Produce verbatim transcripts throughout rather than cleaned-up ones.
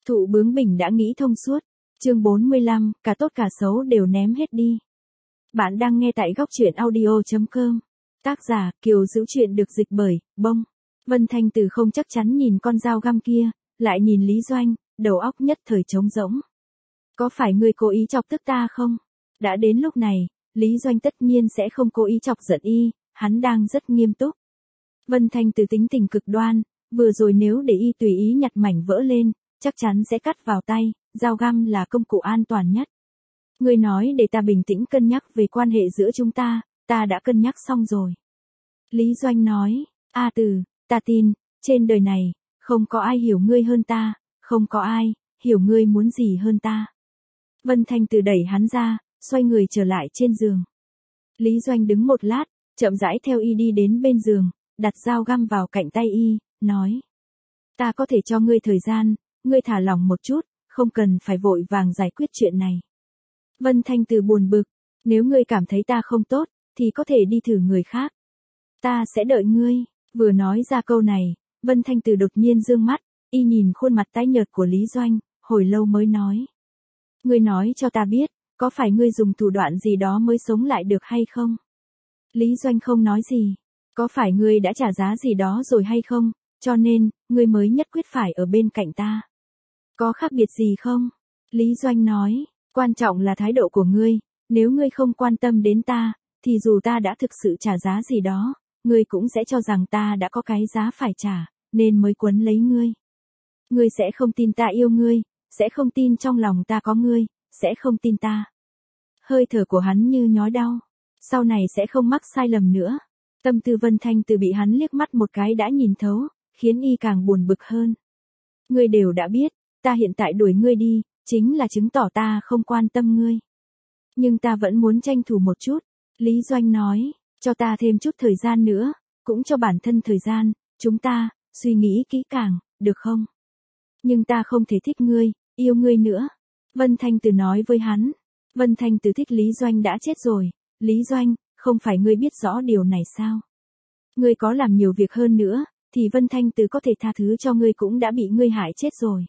Thụ bướng bỉnh đã nghĩ thông suốt. Chương bốn mươi lăm, cả tốt cả xấu đều ném hết đi. Bạn đang nghe tại góc truyện audio chấm com. Tác giả, Kiều Dữu, chuyện được dịch bởi, Bông. Vân Thanh Từ không chắc chắn nhìn con dao găm kia, lại nhìn Lý Doanh, đầu óc nhất thời trống rỗng. Có phải ngươi cố ý chọc tức ta không? Đã đến lúc này, Lý Doanh tất nhiên sẽ không cố ý chọc giận y, hắn đang rất nghiêm túc. Vân Thanh Từ tính tình cực đoan, vừa rồi nếu để y tùy ý nhặt mảnh vỡ lên, chắc chắn sẽ cắt vào tay, dao găm là công cụ an toàn nhất. Ngươi nói để ta bình tĩnh cân nhắc về quan hệ giữa chúng ta, ta đã cân nhắc xong rồi. Lý Doanh nói, A Từ, ta tin, trên đời này, không có ai hiểu ngươi hơn ta, không có ai, hiểu ngươi muốn gì hơn ta. Vân Thanh Từ đẩy hắn ra, xoay người trở lại trên giường. Lý Doanh đứng một lát, chậm rãi theo y đi đến bên giường, đặt dao găm vào cạnh tay y, nói. Ta có thể cho ngươi thời gian, ngươi thả lỏng một chút, không cần phải vội vàng giải quyết chuyện này. Vân Thanh Từ buồn bực, nếu ngươi cảm thấy ta không tốt, thì có thể đi thử người khác. Ta sẽ đợi ngươi. Vừa nói ra câu này, Vân Thanh Từ đột nhiên dương mắt, y nhìn khuôn mặt tái nhợt của Lý Doanh, hồi lâu mới nói. Ngươi nói cho ta biết, có phải ngươi dùng thủ đoạn gì đó mới sống lại được hay không? Lý Doanh không nói gì. Có phải ngươi đã trả giá gì đó rồi hay không, cho nên, ngươi mới nhất quyết phải ở bên cạnh ta? Có khác biệt gì không? Lý Doanh nói, quan trọng là thái độ của ngươi, nếu ngươi không quan tâm đến ta, thì dù ta đã thực sự trả giá gì đó, ngươi cũng sẽ cho rằng ta đã có cái giá phải trả, nên mới quấn lấy ngươi. Ngươi sẽ không tin ta yêu ngươi, sẽ không tin trong lòng ta có ngươi, sẽ không tin ta. Hơi thở của hắn như nhói đau, sau này sẽ không mắc sai lầm nữa. Tâm tư Vân Thanh Từ bị hắn liếc mắt một cái đã nhìn thấu, khiến y càng buồn bực hơn. Ngươi đều đã biết, ta hiện tại đuổi ngươi đi, chính là chứng tỏ ta không quan tâm ngươi. Nhưng ta vẫn muốn tranh thủ một chút. Lý Doanh nói, cho ta thêm chút thời gian nữa, cũng cho bản thân thời gian, chúng ta, suy nghĩ kỹ càng, được không? Nhưng ta không thể thích ngươi, yêu ngươi nữa. Vân Thanh Từ nói với hắn. Vân Thanh Từ thích Lý Doanh đã chết rồi. Lý Doanh, không phải ngươi biết rõ điều này sao? Ngươi có làm nhiều việc hơn nữa, thì Vân Thanh Từ có thể tha thứ cho ngươi cũng đã bị ngươi hại chết rồi.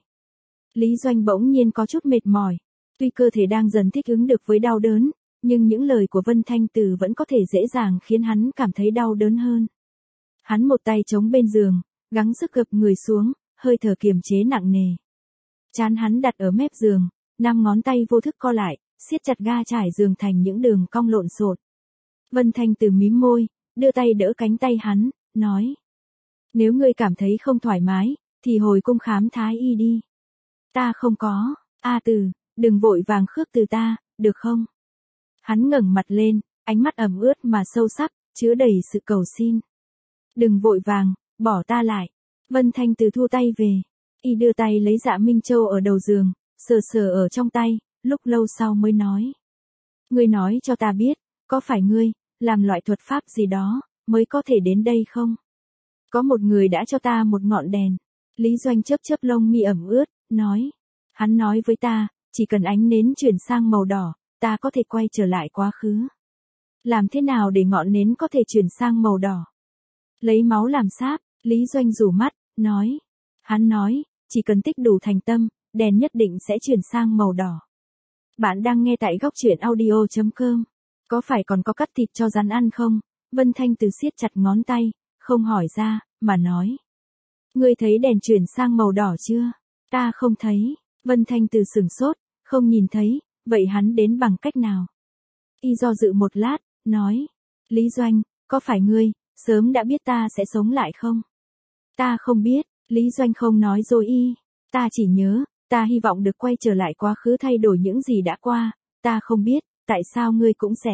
Lý Doanh bỗng nhiên có chút mệt mỏi. Tuy cơ thể đang dần thích ứng được với đau đớn, nhưng những lời của Vân Thanh Từ vẫn có thể dễ dàng khiến hắn cảm thấy đau đớn hơn. Hắn một tay chống bên giường, gắng sức gập người xuống, hơi thở kiềm chế nặng nề. Trán hắn đặt ở mép giường, năm ngón tay vô thức co lại, siết chặt ga trải giường thành những đường cong lộn xộn. Vân Thanh Từ mím môi, đưa tay đỡ cánh tay hắn, nói. Nếu ngươi cảm thấy không thoải mái, thì hồi cung khám thái y đi. Ta không có, A Từ, đừng vội vàng khước từ ta, được không? Hắn ngẩng mặt lên, ánh mắt ẩm ướt mà sâu sắc, chứa đầy sự cầu xin. Đừng vội vàng, bỏ ta lại. Vân Thanh Từ thu tay về. Y đưa tay lấy Dạ Minh Châu ở đầu giường, sờ sờ ở trong tay, lúc lâu sau mới nói. Ngươi nói cho ta biết, có phải ngươi, làm loại thuật pháp gì đó, mới có thể đến đây không? Có một người đã cho ta một ngọn đèn. Lý Doanh chớp chớp lông mi ẩm ướt, nói. Hắn nói với ta, chỉ cần ánh nến chuyển sang màu đỏ, ta có thể quay trở lại quá khứ. Làm thế nào để ngọn nến có thể chuyển sang màu đỏ? Lấy máu làm sáp, Lý Doanh rủ mắt, nói. Hắn nói, chỉ cần tích đủ thành tâm, đèn nhất định sẽ chuyển sang màu đỏ. Bạn đang nghe tại góc truyện audio chấm com. Có phải còn có cắt thịt cho rắn ăn không? Vân Thanh Từ siết chặt ngón tay, không hỏi ra, mà nói. Ngươi thấy đèn chuyển sang màu đỏ chưa? Ta không thấy. Vân Thanh Từ sửng sốt, không nhìn thấy, vậy hắn đến bằng cách nào? Y do dự một lát, nói. Lý Doanh, có phải ngươi, sớm đã biết ta sẽ sống lại không? Ta không biết, Lý Doanh không nói dối y. Ta chỉ nhớ, ta hy vọng được quay trở lại quá khứ thay đổi những gì đã qua, ta không biết, tại sao ngươi cũng sẽ.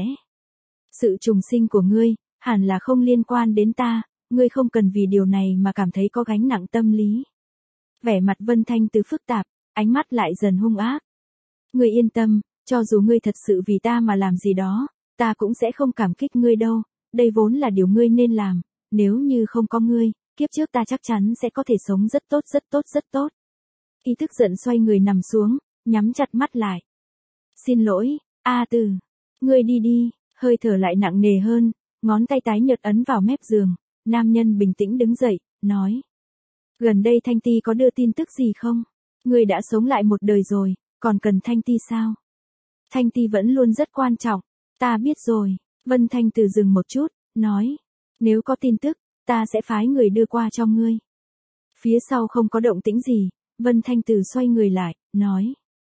Sự trùng sinh của ngươi, hẳn là không liên quan đến ta, ngươi không cần vì điều này mà cảm thấy có gánh nặng tâm lý. Vẻ mặt Vân Thanh Từ phức tạp, ánh mắt lại dần hung ác. Ngươi yên tâm, cho dù ngươi thật sự vì ta mà làm gì đó, ta cũng sẽ không cảm kích ngươi đâu, đây vốn là điều ngươi nên làm, nếu như không có ngươi, kiếp trước ta chắc chắn sẽ có thể sống rất tốt rất tốt rất tốt. Y tức giận xoay người nằm xuống, nhắm chặt mắt lại. Xin lỗi, A Từ, ngươi đi đi, hơi thở lại nặng nề hơn, ngón tay tái nhợt ấn vào mép giường, nam nhân bình tĩnh đứng dậy, nói. Gần đây Thanh Ti có đưa tin tức gì không? Ngươi đã sống lại một đời rồi, còn cần Thanh Ti sao? Thanh Ti vẫn luôn rất quan trọng. Ta biết rồi. Vân Thanh Từ dừng một chút, nói. Nếu có tin tức, ta sẽ phái người đưa qua cho ngươi. Phía sau không có động tĩnh gì, Vân Thanh Từ xoay người lại, nói.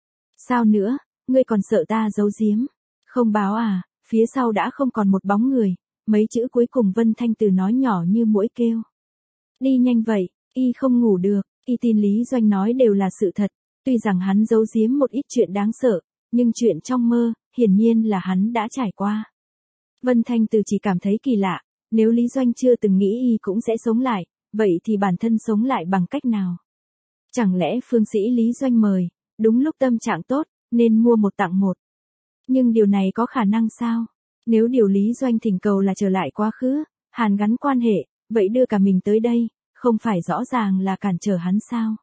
Sao nữa, ngươi còn sợ ta giấu giếm? Không báo à? Phía sau đã không còn một bóng người, mấy chữ cuối cùng Vân Thanh Từ nói nhỏ như muỗi kêu. Đi nhanh vậy, y không ngủ được, y tin Lý Doanh nói đều là sự thật, tuy rằng hắn giấu giếm một ít chuyện đáng sợ, nhưng chuyện trong mơ, hiển nhiên là hắn đã trải qua. Vân Thanh Từ chỉ cảm thấy kỳ lạ, nếu Lý Doanh chưa từng nghĩ y cũng sẽ sống lại, vậy thì bản thân sống lại bằng cách nào? Chẳng lẽ phương sĩ Lý Doanh mời, đúng lúc tâm trạng tốt, nên mua một tặng một. Nhưng điều này có khả năng sao? Nếu điều Lý Doanh thỉnh cầu là trở lại quá khứ, hàn gắn quan hệ, vậy đưa cả mình tới đây, không phải rõ ràng là cản trở hắn sao?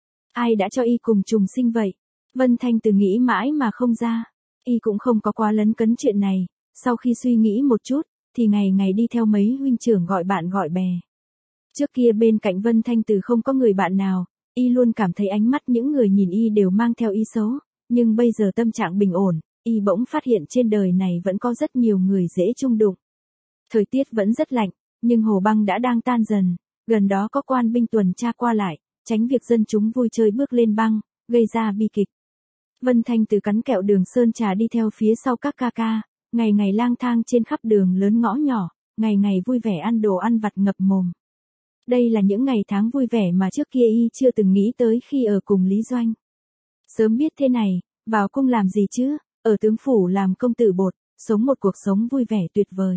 Ai đã cho y cùng trùng sinh vậy? Vân Thanh Từ nghĩ mãi mà không ra. Y cũng không có quá lấn cấn chuyện này, sau khi suy nghĩ một chút, thì ngày ngày đi theo mấy huynh trưởng gọi bạn gọi bè. Trước kia bên cạnh Vân Thanh Từ không có người bạn nào, y luôn cảm thấy ánh mắt những người nhìn y đều mang theo ý xấu, nhưng bây giờ tâm trạng bình ổn, y bỗng phát hiện trên đời này vẫn có rất nhiều người dễ chung đụng. Thời tiết vẫn rất lạnh, nhưng hồ băng đã đang tan dần, gần đó có quan binh tuần tra qua lại, tránh việc dân chúng vui chơi bước lên băng, gây ra bi kịch. Vân Thanh Từ cắn kẹo đường sơn trà đi theo phía sau các ca ca, ngày ngày lang thang trên khắp đường lớn ngõ nhỏ, ngày ngày vui vẻ ăn đồ ăn vặt ngập mồm. Đây là những ngày tháng vui vẻ mà trước kia y chưa từng nghĩ tới khi ở cùng Lý Doanh. Sớm biết thế này, vào cung làm gì chứ, ở tướng phủ làm công tử bột, sống một cuộc sống vui vẻ tuyệt vời.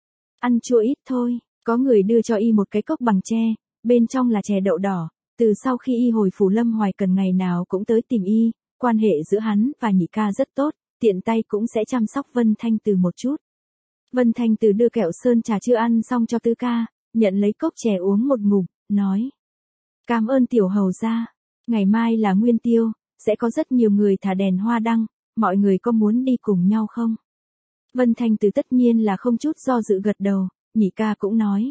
Ăn chua ít thôi, có người đưa cho y một cái cốc bằng tre, bên trong là chè đậu đỏ, từ sau khi y hồi phủ Lâm Hoài Cần ngày nào cũng tới tìm y, quan hệ giữa hắn và nhị ca rất tốt, tiện tay cũng sẽ chăm sóc Vân Thanh Từ một chút. Vân Thanh Từ đưa kẹo sơn trà chưa ăn xong cho tứ ca, nhận lấy cốc chè uống một ngụm, nói. Cảm ơn tiểu hầu gia, ngày mai là Nguyên Tiêu, sẽ có rất nhiều người thả đèn hoa đăng, mọi người có muốn đi cùng nhau không? Vân Thanh Từ tất nhiên là không chút do dự gật đầu, nhị ca cũng nói.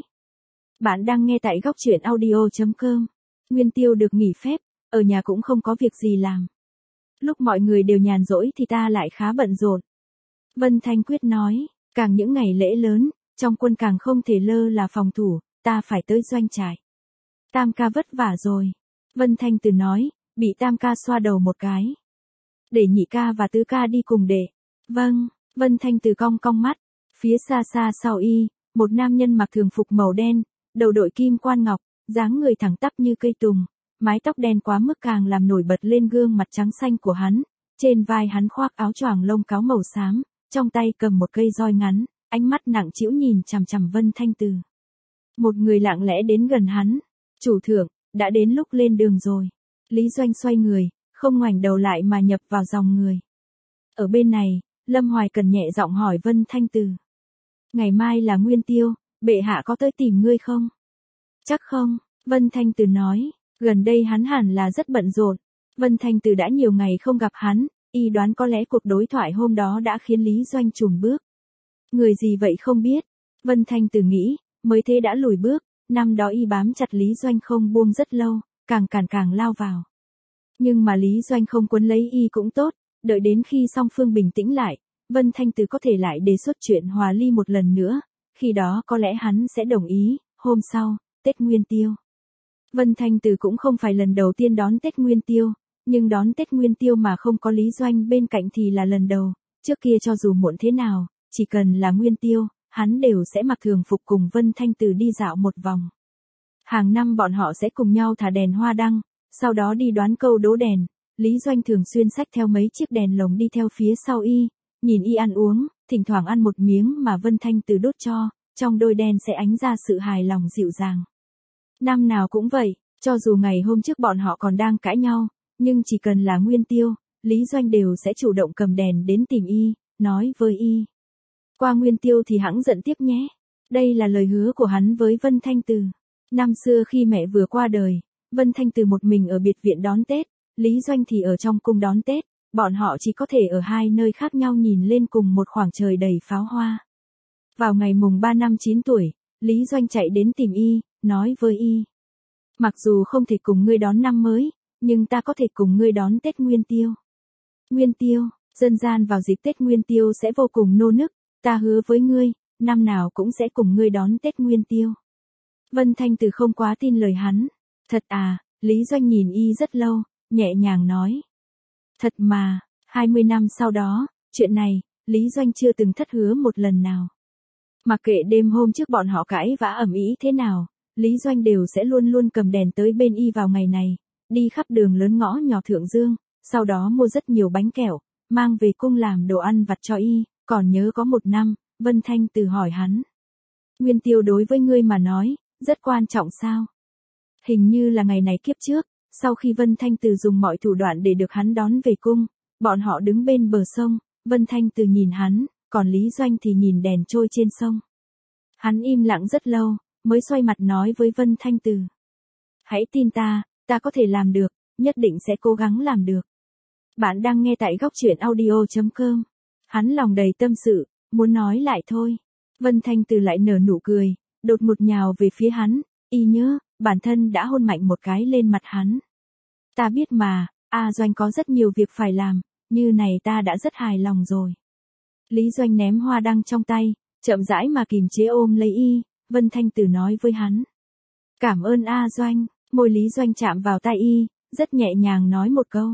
Bạn đang nghe tại góc truyện audio chấm com. Nguyên Tiêu được nghỉ phép, ở nhà cũng không có việc gì làm. Lúc mọi người đều nhàn rỗi thì ta lại khá bận rộn. Vân Thanh Quyết nói, càng những ngày lễ lớn, trong quân càng không thể lơ là phòng thủ, ta phải tới doanh trại. Tam ca vất vả rồi. Vân Thanh Từ nói, bị Tam ca xoa đầu một cái. Để nhị ca và tứ ca đi cùng để. Vâng, Vân Thanh Từ cong cong mắt. Phía xa xa sau y, một nam nhân mặc thường phục màu đen, đầu đội kim quan ngọc, dáng người thẳng tắp như cây tùng, mái tóc đen quá mức càng làm nổi bật lên gương mặt trắng xanh của hắn. Trên vai hắn khoác áo choàng lông cáo màu xám, trong tay cầm một cây roi ngắn, ánh mắt nặng trĩu nhìn chằm chằm Vân Thanh Từ. Một người lặng lẽ đến gần hắn. Chủ thượng, đã đến lúc lên đường rồi. Lý Doanh xoay người, không ngoảnh đầu lại mà nhập vào dòng người. Ở bên này, Lâm Hoài Cần nhẹ giọng hỏi Vân Thanh Từ. Ngày mai là Nguyên Tiêu, bệ hạ có tới tìm ngươi không? Chắc không, Vân Thanh Từ nói, gần đây hắn hẳn là rất bận rộn. Vân Thanh Từ đã nhiều ngày không gặp hắn, y đoán có lẽ cuộc đối thoại hôm đó đã khiến Lý Doanh chùn bước. Người gì vậy không biết. Vân Thanh Từ nghĩ, mới thế đã lùi bước, năm đó y bám chặt Lý Doanh không buông rất lâu, càng càng càng lao vào. Nhưng mà Lý Doanh không quấn lấy y cũng tốt, đợi đến khi song phương bình tĩnh lại, Vân Thanh Từ có thể lại đề xuất chuyện hòa ly một lần nữa, khi đó có lẽ hắn sẽ đồng ý. Hôm sau, Tết Nguyên Tiêu. Vân Thanh Từ cũng không phải lần đầu tiên đón Tết Nguyên Tiêu, nhưng đón Tết Nguyên Tiêu mà không có Lý Doanh bên cạnh thì là lần đầu, trước kia cho dù muộn thế nào, chỉ cần là Nguyên Tiêu, hắn đều sẽ mặc thường phục cùng Vân Thanh Từ đi dạo một vòng. Hàng năm bọn họ sẽ cùng nhau thả đèn hoa đăng, sau đó đi đoán câu đố đèn. Lý Doanh thường xuyên xách theo mấy chiếc đèn lồng đi theo phía sau y, nhìn y ăn uống, thỉnh thoảng ăn một miếng mà Vân Thanh Từ đốt cho, trong đôi đèn sẽ ánh ra sự hài lòng dịu dàng. Năm nào cũng vậy, cho dù ngày hôm trước bọn họ còn đang cãi nhau, nhưng chỉ cần là Nguyên Tiêu, Lý Doanh đều sẽ chủ động cầm đèn đến tìm y, nói với y. Qua Nguyên Tiêu thì hẵng giận tiếp nhé. Đây là lời hứa của hắn với Vân Thanh Từ. Năm xưa khi mẹ vừa qua đời, Vân Thanh Từ một mình ở biệt viện đón Tết, Lý Doanh thì ở trong cung đón Tết, bọn họ chỉ có thể ở hai nơi khác nhau nhìn lên cùng một khoảng trời đầy pháo hoa. Vào ngày mùng ba năm chín tuổi, Lý Doanh chạy đến tìm y, nói với y. Mặc dù không thể cùng ngươi đón năm mới, nhưng ta có thể cùng ngươi đón Tết Nguyên Tiêu. Nguyên Tiêu, dân gian vào dịp Tết Nguyên Tiêu sẽ vô cùng nô nức, ta hứa với ngươi, năm nào cũng sẽ cùng ngươi đón Tết Nguyên Tiêu. Vân Thanh Từ không quá tin lời hắn. Thật à, Lý Doanh nhìn y rất lâu, nhẹ nhàng nói. Thật mà, hai mươi năm sau đó, chuyện này, Lý Doanh chưa từng thất hứa một lần nào. Mặc kệ đêm hôm trước bọn họ cãi vã ầm ĩ thế nào, Lý Doanh đều sẽ luôn luôn cầm đèn tới bên y vào ngày này, đi khắp đường lớn ngõ nhỏ Thượng Dương, sau đó mua rất nhiều bánh kẹo, mang về cung làm đồ ăn vặt cho y. Còn nhớ có một năm, Vân Thanh Từ hỏi hắn. Nguyên Tiêu đối với ngươi mà nói, rất quan trọng sao? Hình như là ngày này kiếp trước, sau khi Vân Thanh Từ dùng mọi thủ đoạn để được hắn đón về cung, bọn họ đứng bên bờ sông, Vân Thanh Từ nhìn hắn, còn Lý Doanh thì nhìn đèn trôi trên sông. Hắn im lặng rất lâu, mới xoay mặt nói với Vân Thanh Từ. Hãy tin ta, ta có thể làm được, nhất định sẽ cố gắng làm được. Bạn đang nghe tại góc truyện audio chấm com. Hắn lòng đầy tâm sự, muốn nói lại thôi. Vân Thanh Từ lại nở nụ cười, đột ngột nhào về phía hắn, y nhớ, bản thân đã hôn mạnh một cái lên mặt hắn. Ta biết mà, A Doanh có rất nhiều việc phải làm, như này ta đã rất hài lòng rồi. Lý Doanh ném hoa đăng trong tay, chậm rãi mà kìm chế ôm lấy y, Vân Thanh Từ nói với hắn. Cảm ơn A Doanh, môi Lý Doanh chạm vào tay y, rất nhẹ nhàng nói một câu.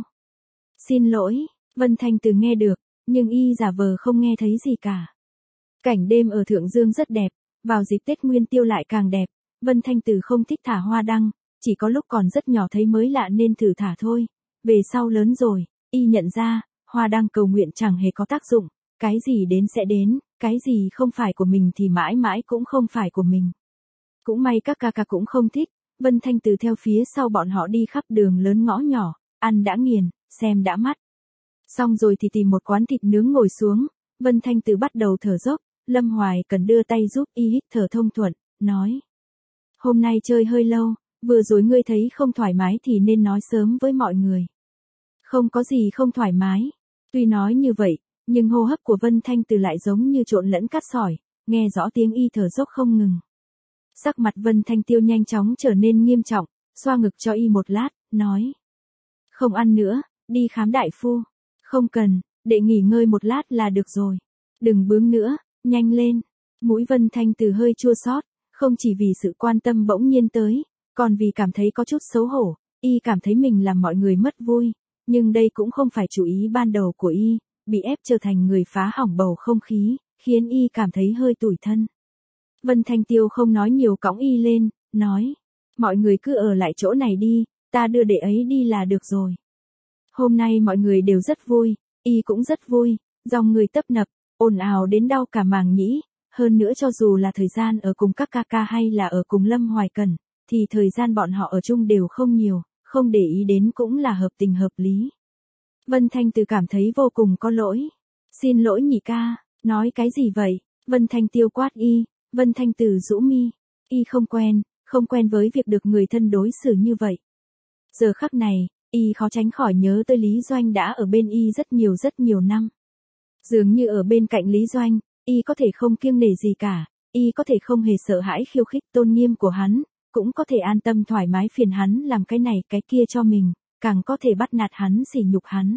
Xin lỗi, Vân Thanh Từ nghe được, nhưng y giả vờ không nghe thấy gì cả. Cảnh đêm ở Thượng Dương rất đẹp, vào dịp Tết Nguyên Tiêu lại càng đẹp, Vân Thanh Từ không thích thả hoa đăng, chỉ có lúc còn rất nhỏ thấy mới lạ nên thử thả thôi. Về sau lớn rồi, y nhận ra, hoa đăng cầu nguyện chẳng hề có tác dụng, cái gì đến sẽ đến, cái gì không phải của mình thì mãi mãi cũng không phải của mình. Cũng may các ca ca cũng không thích, Vân Thanh Từ theo phía sau bọn họ đi khắp đường lớn ngõ nhỏ, ăn đã nghiền, xem đã mắt. Xong rồi thì tìm một quán thịt nướng ngồi xuống, Vân Thanh Từ bắt đầu thở dốc, Lâm Hoài cần đưa tay giúp y hít thở thông thuận, nói. Hôm nay chơi hơi lâu, vừa rồi ngươi thấy không thoải mái thì nên nói sớm với mọi người. Không có gì không thoải mái. Tuy nói như vậy, nhưng hô hấp của Vân Thanh Từ lại giống như trộn lẫn cát sỏi, nghe rõ tiếng y thở dốc không ngừng. Sắc mặt Vân Thanh Tiêu nhanh chóng trở nên nghiêm trọng, xoa ngực cho y một lát, nói. Không ăn nữa, đi khám đại phu. Không cần, để nghỉ ngơi một lát là được rồi. Đừng bướng nữa, nhanh lên. Mũi Vân Thanh Từ hơi chua xót, không chỉ vì sự quan tâm bỗng nhiên tới, còn vì cảm thấy có chút xấu hổ, y cảm thấy mình làm mọi người mất vui, nhưng đây cũng không phải chủ ý ban đầu của y, bị ép trở thành người phá hỏng bầu không khí, khiến y cảm thấy hơi tủi thân. Vân Thanh Tiêu không nói nhiều cõng y lên, nói, mọi người cứ ở lại chỗ này đi, ta đưa đệ ấy đi là được rồi. Hôm nay mọi người đều rất vui, y cũng rất vui, dòng người tấp nập, ồn ào đến đau cả màng nhĩ, hơn nữa cho dù là thời gian ở cùng các ca ca hay là ở cùng Lâm Hoài Cẩn, thì thời gian bọn họ ở chung đều không nhiều, không để ý đến cũng là hợp tình hợp lý. Vân Thanh Từ cảm thấy vô cùng có lỗi. Xin lỗi nhị ca, nói cái gì vậy? Vân Thanh Tiêu quát y, Vân Thanh Từ rũ mi, y không quen, không quen với việc được người thân đối xử như vậy. Giờ khắc này, y khó tránh khỏi nhớ tới Lý Doanh đã ở bên y rất nhiều rất nhiều năm. Dường như ở bên cạnh Lý Doanh, y có thể không kiêng nể gì cả, y có thể không hề sợ hãi khiêu khích tôn nghiêm của hắn, cũng có thể an tâm thoải mái phiền hắn làm cái này cái kia cho mình, càng có thể bắt nạt hắn sỉ nhục hắn.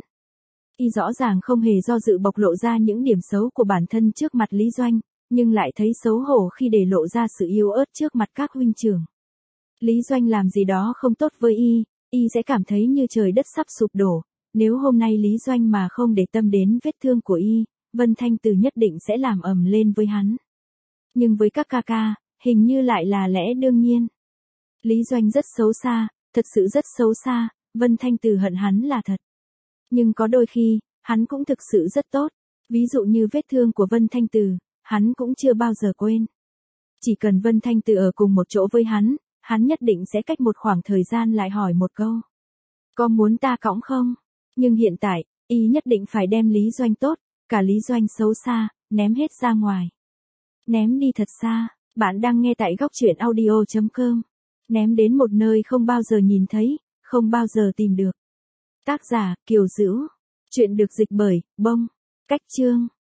Y rõ ràng không hề do dự bộc lộ ra những điểm xấu của bản thân trước mặt Lý Doanh, nhưng lại thấy xấu hổ khi để lộ ra sự yếu ớt trước mặt các huynh trưởng. Lý Doanh làm gì đó không tốt với y, y sẽ cảm thấy như trời đất sắp sụp đổ, nếu hôm nay Lý Doanh mà không để tâm đến vết thương của y, Vân Thanh Từ nhất định sẽ làm ầm lên với hắn. Nhưng với các ca ca, hình như lại là lẽ đương nhiên. Lý Doanh rất xấu xa, thật sự rất xấu xa, Vân Thanh Từ hận hắn là thật. Nhưng có đôi khi, hắn cũng thực sự rất tốt, ví dụ như vết thương của Vân Thanh Từ, hắn cũng chưa bao giờ quên. Chỉ cần Vân Thanh Từ ở cùng một chỗ với hắn, hắn nhất định sẽ cách một khoảng thời gian lại hỏi một câu. Có muốn ta cõng không? Nhưng hiện tại, y nhất định phải đem Lý Doanh tốt, cả Lý Doanh xấu xa, ném hết ra ngoài. Ném đi thật xa, bạn đang nghe tại góc truyện audio chấm com. Ném đến một nơi không bao giờ nhìn thấy, không bao giờ tìm được. Tác giả, Kiều Dữu. Chuyện được dịch bởi, Bông. Cách chương.